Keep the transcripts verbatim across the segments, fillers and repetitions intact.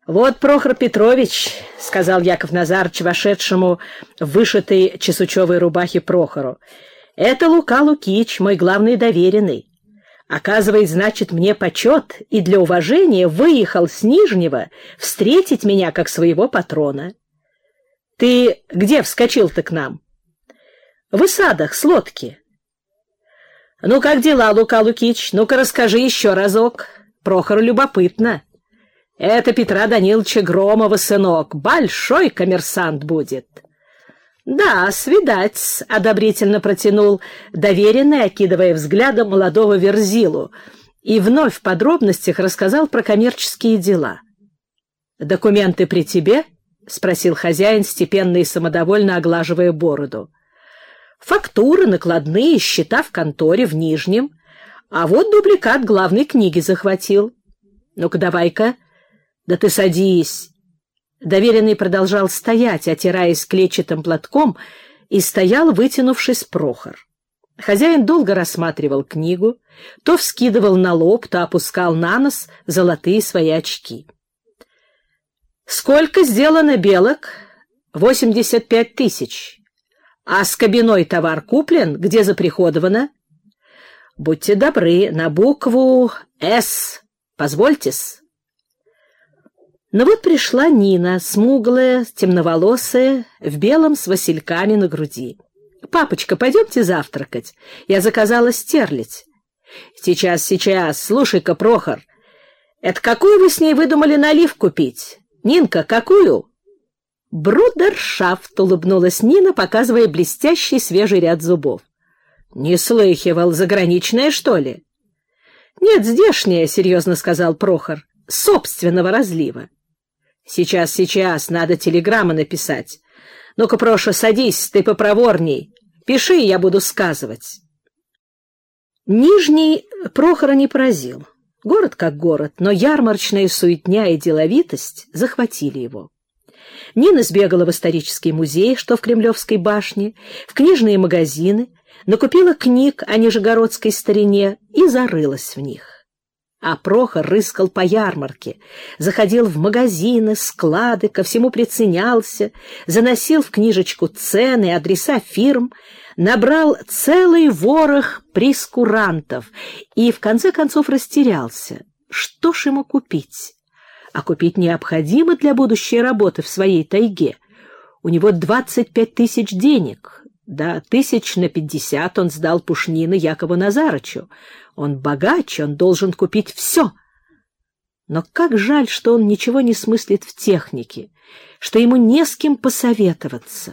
Вот Прохор Петрович, — сказал Яков Назарыч вошедшему в вышитой чесучевой рубахе Прохору, — это Лука Лукич, мой главный доверенный. Оказывает, значит, мне почет и для уважения выехал с Нижнего встретить меня как своего патрона. Ты где вскочил-то к нам? В Исадах, с лодки. Ну, как дела, Лука Лукич? Ну-ка, расскажи еще разок. Прохору любопытно. Это Петра Даниловича Громова сынок, большой коммерсант будет. Да, свидать, одобрительно протянул доверенный, окидывая взглядом молодого Верзилу, и вновь в подробностях рассказал про коммерческие дела. Документы при тебе? Спросил хозяин, степенно и самодовольно оглаживая бороду. Фактуры, накладные, счета в конторе в Нижнем, а вот дубликат главной книги захватил. Ну-ка, давай-ка. Да ты садись. Доверенный продолжал стоять, отираясь клетчатым платком, и стоял, вытянувшись, Прохор. Хозяин долго рассматривал книгу, то вскидывал на лоб, то опускал на нос золотые свои очки. Сколько сделано белок? Восемьдесят пять тысяч. А с кабиной товар куплен? Где заприходовано? Будьте добры, на букву «С». Позвольте-с. Но вот пришла Нина, смуглая, темноволосая, в белом с васильками на груди. «Папочка, пойдемте завтракать. Я заказала стерлядь». «Сейчас, сейчас. Слушай-ка, Прохор, это какую вы с ней выдумали налив купить? Нинка, какую?» «Брудершафт», — улыбнулась Нина, показывая блестящий свежий ряд зубов. «Не слыхивал. Заграничная, что ли?» «Нет, здешняя», — серьезно сказал Прохор, — «собственного разлива». «Сейчас, сейчас, надо телеграмму написать. Ну-ка, Проша, садись, ты попроворней. Пиши, я буду сказывать». Нижний Прохора не поразил. Город как город, но ярмарочная суетня и деловитость захватили его. Нина сбегала в исторический музей, что в Кремлевской башне, в книжные магазины, накупила книг о нижегородской старине и зарылась в них. А Прохор рыскал по ярмарке, заходил в магазины, склады, ко всему приценялся, заносил в книжечку цены, адреса фирм, набрал целый ворох прескурантов и, в конце концов, растерялся. Что ж ему купить? А купить необходимо для будущей работы в своей тайге. У него двадцать пять тысяч денег. Да, тысяч на пятьдесят он сдал пушнины Якову Назарычу. Он богач, он должен купить все. Но как жаль, что он ничего не смыслит в технике, что ему не с кем посоветоваться.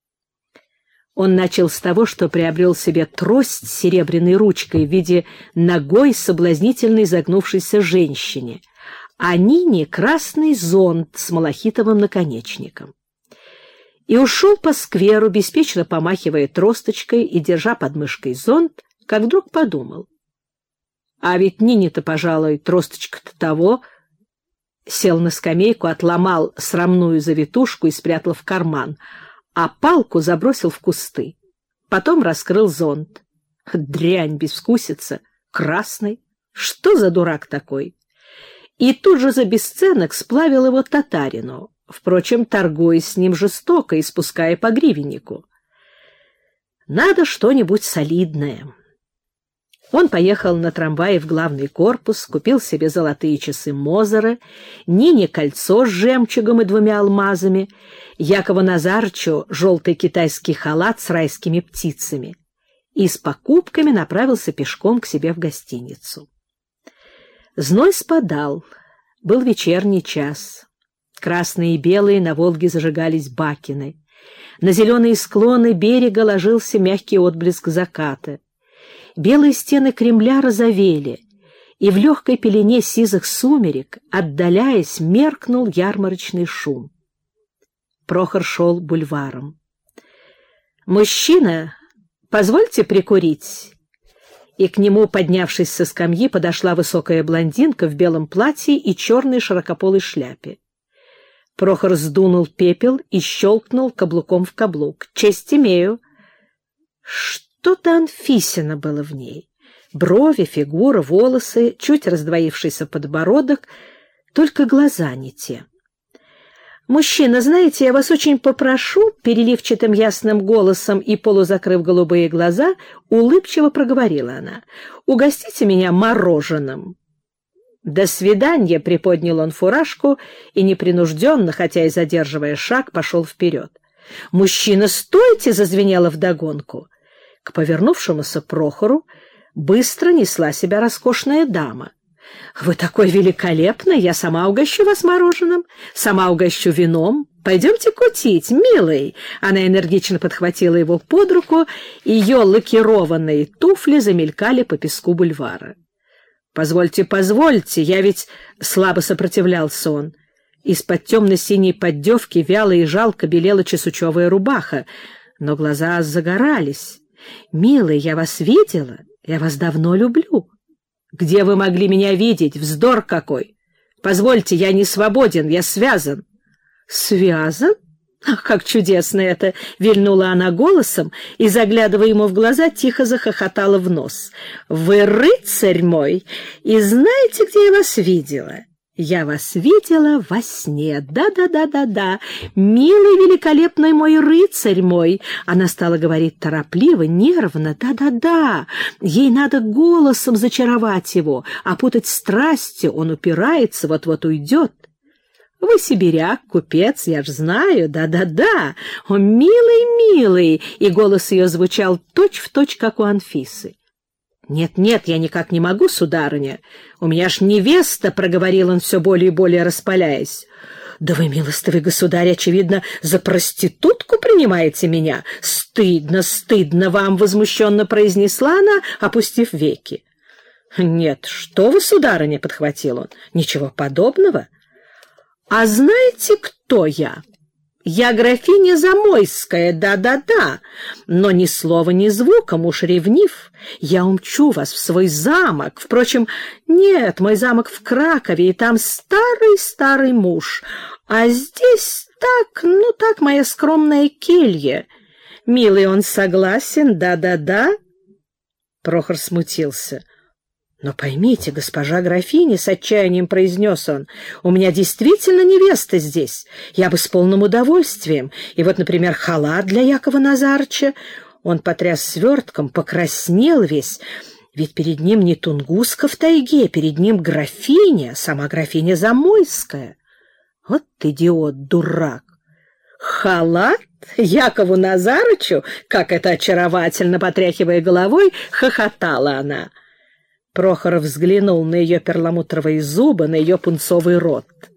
Он начал с того, что приобрел себе трость с серебряной ручкой в виде ногой соблазнительной загнувшейся женщине, а Нине красный зонт с малахитовым наконечником. И ушел по скверу, беспечно помахивая тросточкой и держа под мышкой зонт, как вдруг подумал. А ведь Нине-то, пожалуй, тросточка-то того. Сел на скамейку, отломал срамную завитушку и спрятал в карман, а палку забросил в кусты. Потом раскрыл зонт. Дрянь безвкусица, красный. Что за дурак такой? И тут же за бесценок сплавил его татарину, впрочем, торгуясь с ним жестоко и спуская по гривеннику. Надо что-нибудь солидное. Он поехал на трамвае в главный корпус, купил себе золотые часы Мозера, Нине кольцо с жемчугом и двумя алмазами, Якову Назарычу желтый китайский халат с райскими птицами и с покупками направился пешком к себе в гостиницу. Зной спадал, был вечерний час. Красные и белые на Волге зажигались бакины. На зеленые склоны берега ложился мягкий отблеск заката. Белые стены Кремля розовели, и в легкой пелене сизых сумерек, отдаляясь, меркнул ярмарочный шум. Прохор шел бульваром. «Мужчина, позвольте прикурить». И к нему, поднявшись со скамьи, подошла высокая блондинка в белом платье и черной широкополой шляпе. Прохор сдунул пепел и щелкнул каблуком в каблук. «Честь имею». Что-то Анфисино было в ней. Брови, фигура, волосы, чуть раздвоившийся подбородок, только глаза не те. «Мужчина, знаете, я вас очень попрошу», — переливчатым ясным голосом и полузакрыв голубые глаза, улыбчиво проговорила она, — «угостите меня мороженым». «До свидания», — приподнял он фуражку и непринужденно, хотя и задерживая шаг, пошел вперед. «Мужчина, стойте!» — зазвенело вдогонку. К повернувшемуся Прохору быстро несла себя роскошная дама. «Вы такой великолепный! Я сама угощу вас мороженым, сама угощу вином. Пойдемте кутить, милый!» Она энергично подхватила его под руку, ее лакированные туфли замелькали по песку бульвара. «Позвольте, позвольте, я ведь...» — слабо сопротивлялся он. Из-под темно-синей поддевки вяло и жалко белела чесучевая рубаха, но глаза загорались. «Милый, я вас видела, я вас давно люблю». «Где вы могли меня видеть? Вздор какой! Позвольте, я не свободен, я связан». «Связан? Ах, как чудесно это!» — вильнула она голосом и, заглядывая ему в глаза, тихо захохотала в нос. «Вы рыцарь мой, и знаете, где я вас видела?» «Я вас видела во сне. Да-да-да-да-да. Милый, великолепный мой рыцарь мой!» Она стала говорить торопливо, нервно. «Да-да-да. Ей надо голосом зачаровать его, опутать страстью. Он упирается, вот-вот уйдет. Вы сибиряк, купец, я ж знаю. Да-да-да. О, милый, милый!» И голос ее звучал точь-в-точь, как у Анфисы. «Нет-нет, я никак не могу, сударыня. У меня ж невеста», — проговорил он все более и более распаляясь. «Да вы, милостивый государь, очевидно, за проститутку принимаете меня. Стыдно, стыдно вам», — возмущенно произнесла она, опустив веки. «Нет, что вы, сударыня», — подхватил он, — «ничего подобного. А знаете, кто я? Я графиня Замойская, да-да-да, но ни слова, ни звука, муж ревнив. Я умчу вас в свой замок. Впрочем, нет, мой замок в Кракове, и там старый-старый муж. А здесь так, ну так, моя скромная келья. Милый, он согласен, да-да-да?» Прохор смутился. «Но поймите, госпожа графиня, — с отчаянием произнес он, — у меня действительно невеста здесь. Я бы с полным удовольствием. И вот, например, халат для Якова Назарыча». Он потряс свертком, покраснел весь. Ведь перед ним не Тунгуска в тайге, перед ним графиня, сама графиня Замойская. Вот идиот, дурак! «Халат? Якову Назарычу?» Как это очаровательно, потряхивая головой, хохотала она. Прохоров взглянул на ее перламутровые зубы, на ее пунцовый рот.